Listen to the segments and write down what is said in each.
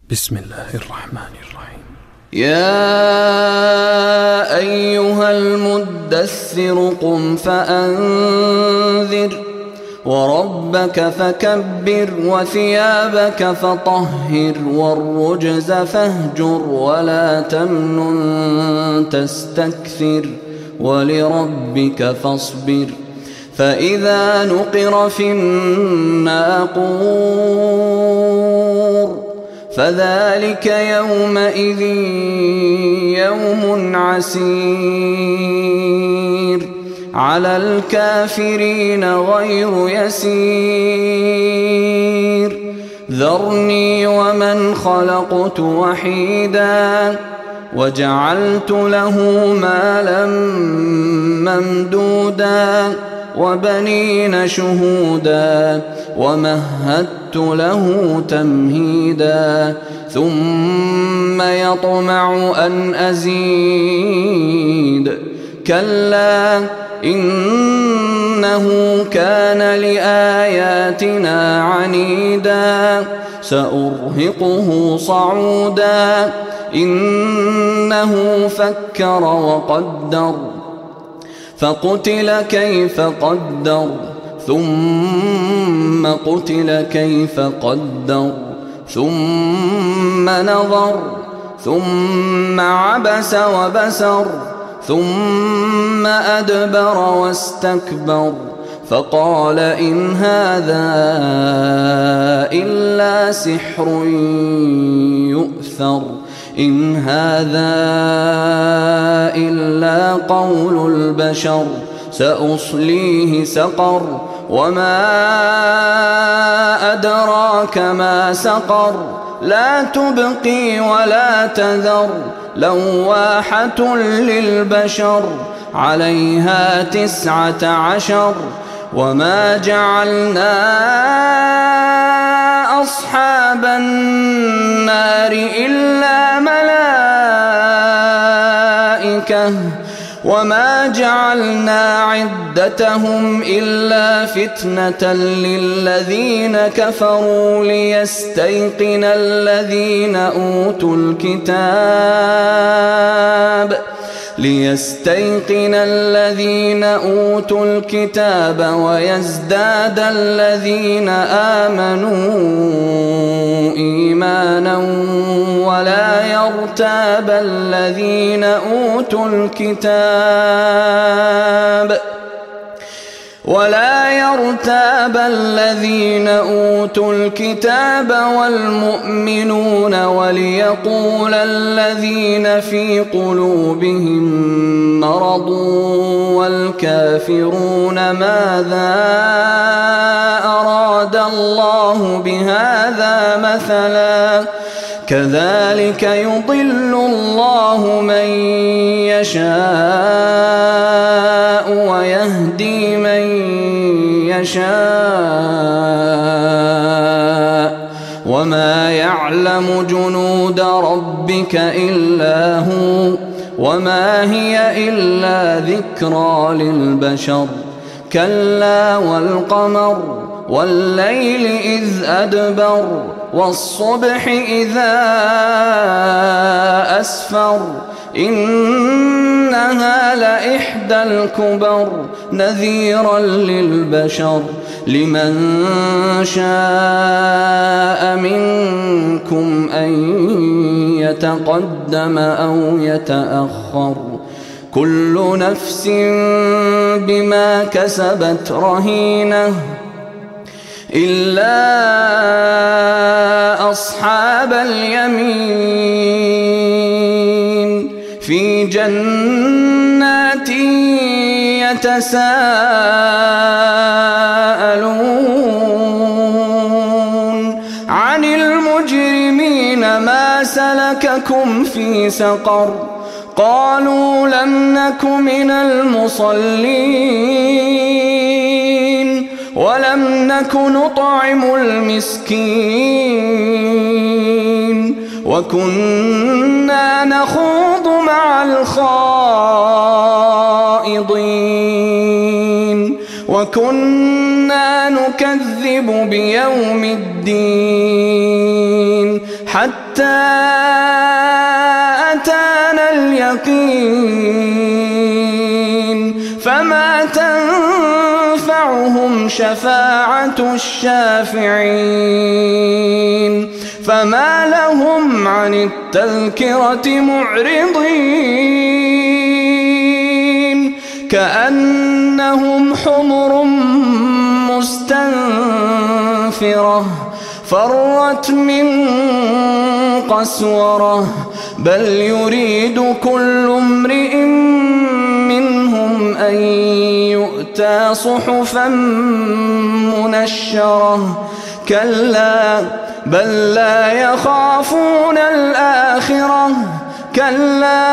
بسم الله الرحمن الرحيم. يا أيها المدثر قم فأنذر وربك فكبر وثيابك فطهر والرجز فاهجر ولا تمنن تستكثر ولربك فاصبر فإذا نقر في الناقور فذلك يومئذ يوم عسير على الكافرين غير يسير ذرني ومن خلقت وحيدا وجعلت له مالا ممدودا وبنين شهودا ومهدت له تمهيدا ثم يطمع أن أزيد كلا إنه كان لآياتنا عنيدا سأرهقه صعودا إنه فكر وقدر فقتل كيف قدر ثم قتل كيف قدر ثم نظر ثم عبس وبسر ثم أدبر واستكبر فقال إن هذا إلا سحر يؤثر إن هذا إلا قول البشر سأصليه سقر وما أدراك ما سقر لا تبقي ولا تذر لواحة للبشر عليها 19 وما جعلنا أصحاب النار إلا ملائكة وما جعلنا عدتهم إلا فتنة للذين كفروا ليستيقن الذين أوتوا الكتاب ويزداد الذين آمنوا إيمانا ولا يرتاب الذين أوتوا الكتاب والمؤمنون وليقول الذين في قلوبهم مرض والكافرون ماذا أراد الله بهذا مثلا كذلك يضل الله من يشاء ويهدي من يشاء وما يعلم جنود ربك إلا هو وما هي إلا ذكرى للبشر كلا والقمر والليل إذ أدبر والصبح إذا أسفر إنها لإحدى الكبر نذيرا للبشر لمن شاء منكم أن يتقدم أو يتأخر كل نفس بما كسبت رهينة إلا أصحاب اليمين في جنات يتساءلون عن المجرمين ما سلككم في سقر قالوا لم نك من المصلين ولم نك نطعم المسكين وكنا نخوض مع الخائضين وكنا نكذب بيوم الدين حتى أتانا اليقين فما تنفعهم شفاعة الشافعين فما لهم عن التذكرة معرضين كأنهم حمر مستنفرة فرت من قسورة بل يريد كل امرئ منهم أن يؤتى صحفا منشرة كلا بل لا يخافون الآخرة كلا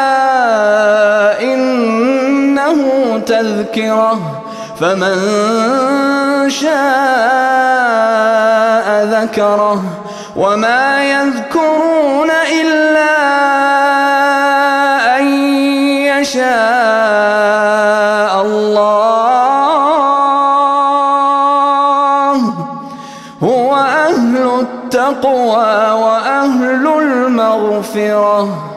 إنه تذكرة فمن شاء ذكره وما يذكرون إلا أن يشاء الله هو أهل التقوى وأهل المغفرة.